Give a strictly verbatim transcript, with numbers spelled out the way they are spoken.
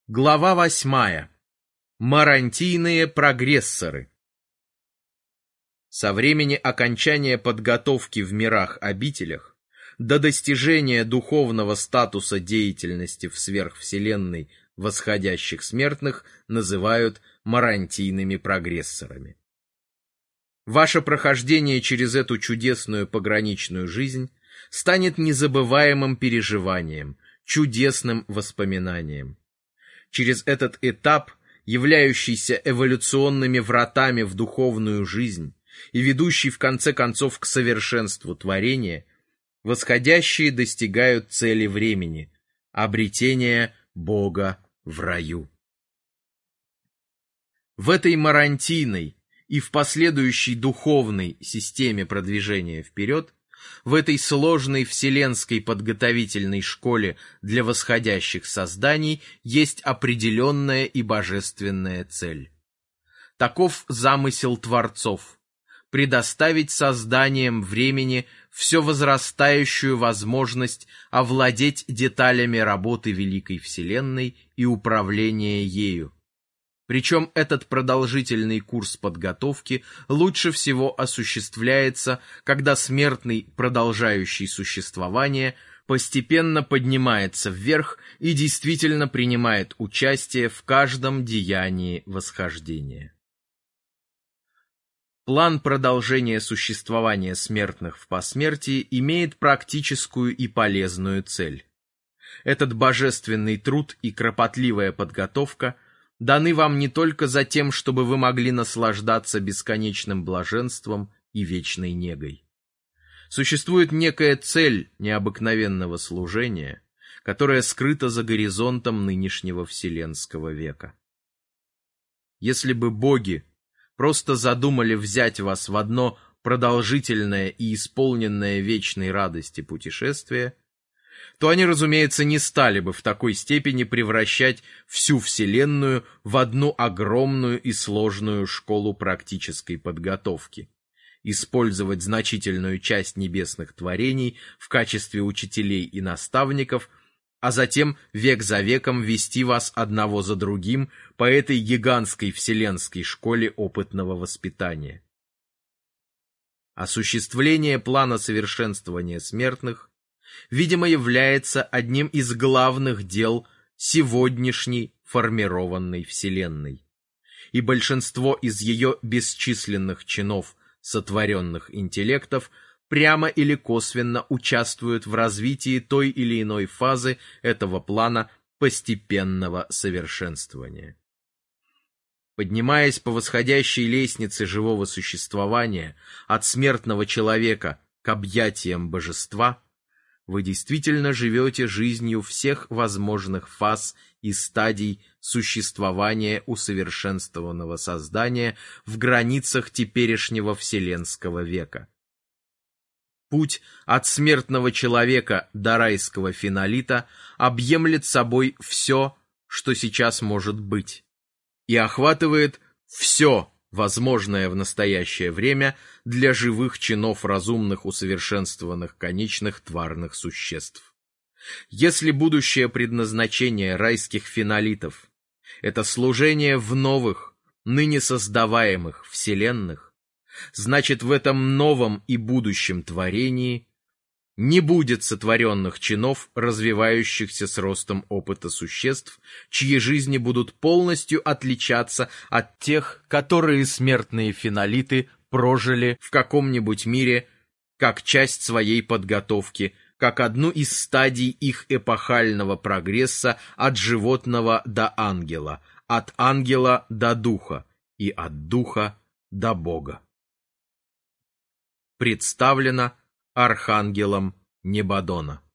Глава восьмая. Марантийные прогрессоры. Со времени окончания подготовки в мирах-обителях до достижения духовного статуса деятельности в сверхвселенной восходящих смертных называют марантийными прогрессорами. Ваше прохождение через эту чудесную пограничную жизнь станет незабываемым переживанием, чудесным воспоминанием. Через этот этап, являющийся эволюционными вратами в духовную жизнь и ведущий в конце концов к совершенству творения, восходящие достигают цели времени – обретения Бога в раю. В этой марантийной и в последующей духовной системе продвижения вперед, в этой сложной вселенской подготовительной школе для восходящих созданий есть определенная и божественная цель. Таков замысел творцов – предоставить созданиям времени все возрастающую возможность овладеть деталями работы Великой Вселенной и управления ею. Причем этот продолжительный курс подготовки лучше всего осуществляется, когда смертный, продолжающий существование, постепенно поднимается вверх и действительно принимает участие в каждом деянии восхождения. План продолжения существования смертных в посмертии имеет практическую и полезную цель. Этот божественный труд и кропотливая подготовка даны вам не только за тем, чтобы вы могли наслаждаться бесконечным блаженством и вечной негой. Существует некая цель необыкновенного служения, которая скрыта за горизонтом нынешнего вселенского века. Если бы боги просто задумали взять вас в одно продолжительное и исполненное вечной радости путешествие, то они, разумеется, не стали бы в такой степени превращать всю Вселенную в одну огромную и сложную школу практической подготовки, использовать значительную часть небесных творений в качестве учителей и наставников, а затем век за веком вести вас одного за другим по этой гигантской вселенской школе опытного воспитания. Осуществление плана совершенствования смертных видимо, является одним из главных дел сегодняшней формированной Вселенной. И большинство из ее бесчисленных чинов сотворенных интеллектов прямо или косвенно участвуют в развитии той или иной фазы этого плана постепенного совершенствования. Поднимаясь по восходящей лестнице живого существования от смертного человека к объятиям божества, вы действительно живете жизнью всех возможных фаз и стадий существования усовершенствованного создания в границах теперешнего вселенского века. Путь от смертного человека до райского финалита объемлет собой все, что сейчас может быть, и охватывает все возможное в настоящее время для живых чинов разумных усовершенствованных конечных тварных существ. Если будущее предназначение райских финалитов – это служение в новых, ныне создаваемых вселенных, значит, в этом новом и будущем творении не будет сотворенных чинов, развивающихся с ростом опыта существ, чьи жизни будут полностью отличаться от тех, которые смертные финалиты прожили в каком-нибудь мире как часть своей подготовки, как одну из стадий их эпохального прогресса от животного до ангела, от ангела до духа и от духа до Бога. Представлено Архангелом Небадона.